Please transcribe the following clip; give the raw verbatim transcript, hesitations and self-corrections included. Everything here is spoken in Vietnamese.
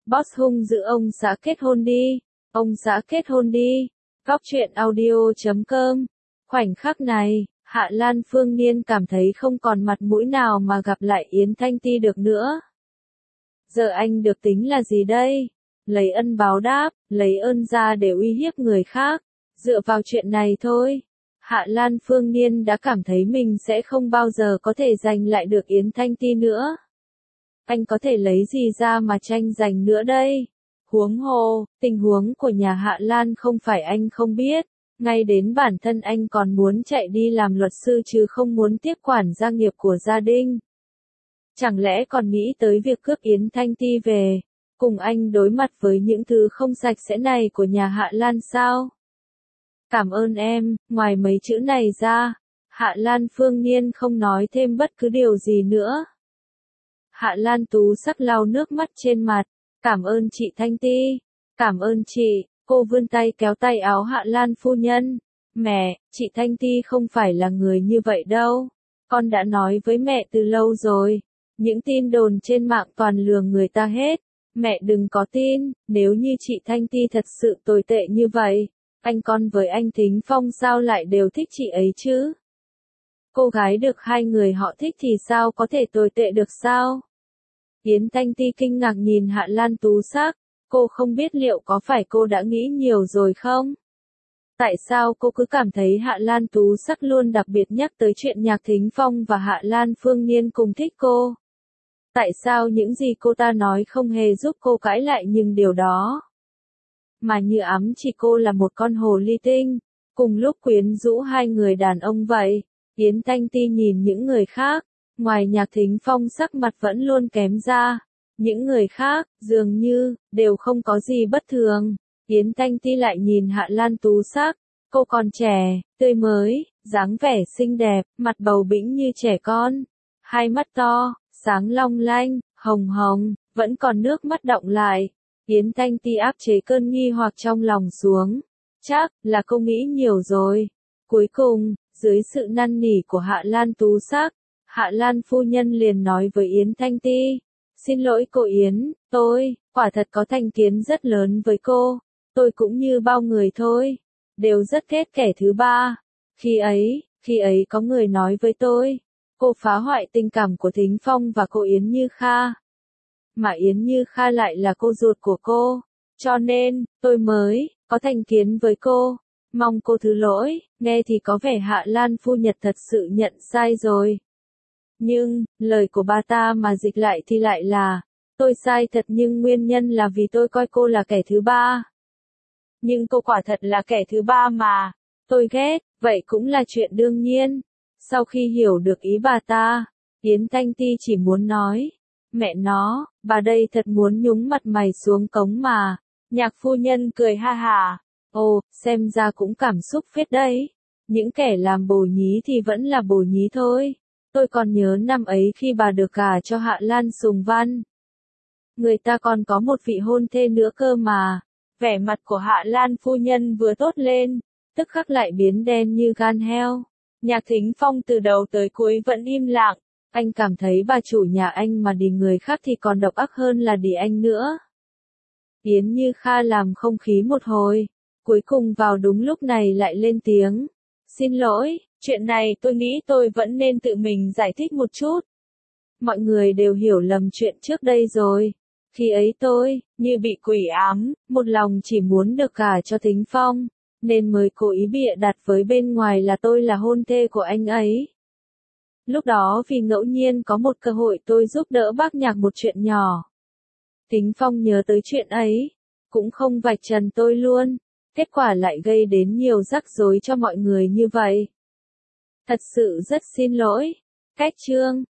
Boss hung dữ ông xã kết hôn đi, ông xã kết hôn đi. Góc truyện audio chấm com. Khoảnh khắc này, Hạ Lan Phương Niên cảm thấy không còn mặt mũi nào mà gặp lại Yến Thanh Ti được nữa. Giờ anh được tính là gì đây? Lấy ân báo đáp, lấy ơn ra để uy hiếp người khác. Dựa vào chuyện này thôi, Hạ Lan Phương Niên đã cảm thấy mình sẽ không bao giờ có thể giành lại được Yến Thanh Ti nữa. Anh có thể lấy gì ra mà tranh giành nữa đây? Huống hồ, tình huống của nhà Hạ Lan không phải anh không biết, ngay đến bản thân anh còn muốn chạy đi làm luật sư chứ không muốn tiếp quản gia nghiệp của gia đình. Chẳng lẽ còn nghĩ tới việc cướp Yến Thanh Ti về, cùng anh đối mặt với những thứ không sạch sẽ này của nhà Hạ Lan sao? Cảm ơn em, ngoài mấy chữ này ra, Hạ Lan Phương Niên không nói thêm bất cứ điều gì nữa. Hạ Lan Tú Sắc lau nước mắt trên mặt, cảm ơn chị Thanh Ti, cảm ơn chị, cô vươn tay kéo tay áo Hạ Lan phu nhân. Mẹ, chị Thanh Ti không phải là người như vậy đâu, con đã nói với mẹ từ lâu rồi, những tin đồn trên mạng toàn lừa người ta hết, mẹ đừng có tin, nếu như chị Thanh Ti thật sự tồi tệ như vậy, anh con với anh Thính Phong sao lại đều thích chị ấy chứ? Cô gái được hai người họ thích thì sao có thể tồi tệ được sao? Yến Thanh Ti kinh ngạc nhìn Hạ Lan Tú Sắc, cô không biết liệu có phải cô đã nghĩ nhiều rồi không? Tại sao cô cứ cảm thấy Hạ Lan Tú Sắc luôn đặc biệt nhắc tới chuyện Nhạc Thính Phong và Hạ Lan Phương Niên cùng thích cô? Tại sao những gì cô ta nói không hề giúp cô cãi lại nhưng điều đó mà như ám chỉ cô là một con hồ ly tinh, cùng lúc quyến rũ hai người đàn ông vậy? Yến Thanh Ti nhìn những người khác, ngoài Nhạc Thính Phong sắc mặt vẫn luôn kém ra, những người khác, dường như, đều không có gì bất thường. Yến Thanh Ti lại nhìn Hạ Lan Tú Sắc, cô còn trẻ, tươi mới, dáng vẻ xinh đẹp, mặt bầu bĩnh như trẻ con, hai mắt to, sáng long lanh, hồng hồng, vẫn còn nước mắt đọng lại. Yến Thanh Ti áp chế cơn nghi hoặc trong lòng xuống, chắc là cô nghĩ nhiều rồi. Cuối cùng, dưới sự năn nỉ của Hạ Lan Tú Sắc, Hạ Lan phu nhân liền nói với Yến Thanh Ti, xin lỗi cô Yến, tôi, quả thật có thành kiến rất lớn với cô, tôi cũng như bao người thôi, đều rất ghét kẻ thứ ba. Khi ấy, khi ấy có người nói với tôi, cô phá hoại tình cảm của Thính Phong và cô Yến Như Kha. Mà Yến Như Kha lại là cô ruột của cô, cho nên, tôi mới, có thành kiến với cô. Mong cô thứ lỗi, nghe thì có vẻ Hạ Lan phu nhân thật sự nhận sai rồi. Nhưng, lời của bà ta mà dịch lại thì lại là, tôi sai thật nhưng nguyên nhân là vì tôi coi cô là kẻ thứ ba. Nhưng cô quả thật là kẻ thứ ba mà, tôi ghét, vậy cũng là chuyện đương nhiên. Sau khi hiểu được ý bà ta, Yến Thanh Ti chỉ muốn nói, mẹ nó, bà đây thật muốn nhúng mặt mày xuống cống mà. Nhạc phu nhân cười ha hả, ồ, xem ra cũng cảm xúc phết đấy. Những kẻ làm bồ nhí thì vẫn là bồ nhí thôi. Tôi còn nhớ năm ấy khi bà được gả cho Hạ Lan Sùng Văn. Người ta còn có một vị hôn thê nữa cơ mà. Vẻ mặt của Hạ Lan phu nhân vừa tốt lên, tức khắc lại biến đen như gan heo. Nhạc Thính Phong từ đầu tới cuối vẫn im lặng. Anh cảm thấy bà chủ nhà anh mà đì người khác thì còn độc ác hơn là đì anh nữa. Yến Như Kha làm không khí một hồi, cuối cùng vào đúng lúc này lại lên tiếng. Xin lỗi, chuyện này tôi nghĩ tôi vẫn nên tự mình giải thích một chút. Mọi người đều hiểu lầm chuyện trước đây rồi. Khi ấy tôi, như bị quỷ ám, một lòng chỉ muốn được gả cho Thính Phong, nên mới cố ý bịa đặt với bên ngoài là tôi là hôn thê của anh ấy. Lúc đó vì ngẫu nhiên có một cơ hội tôi giúp đỡ bác Nhạc một chuyện nhỏ. Thính Phong nhớ tới chuyện ấy, cũng không vạch trần tôi luôn, kết quả lại gây đến nhiều rắc rối cho mọi người như vậy. Thật sự rất xin lỗi. Cách chương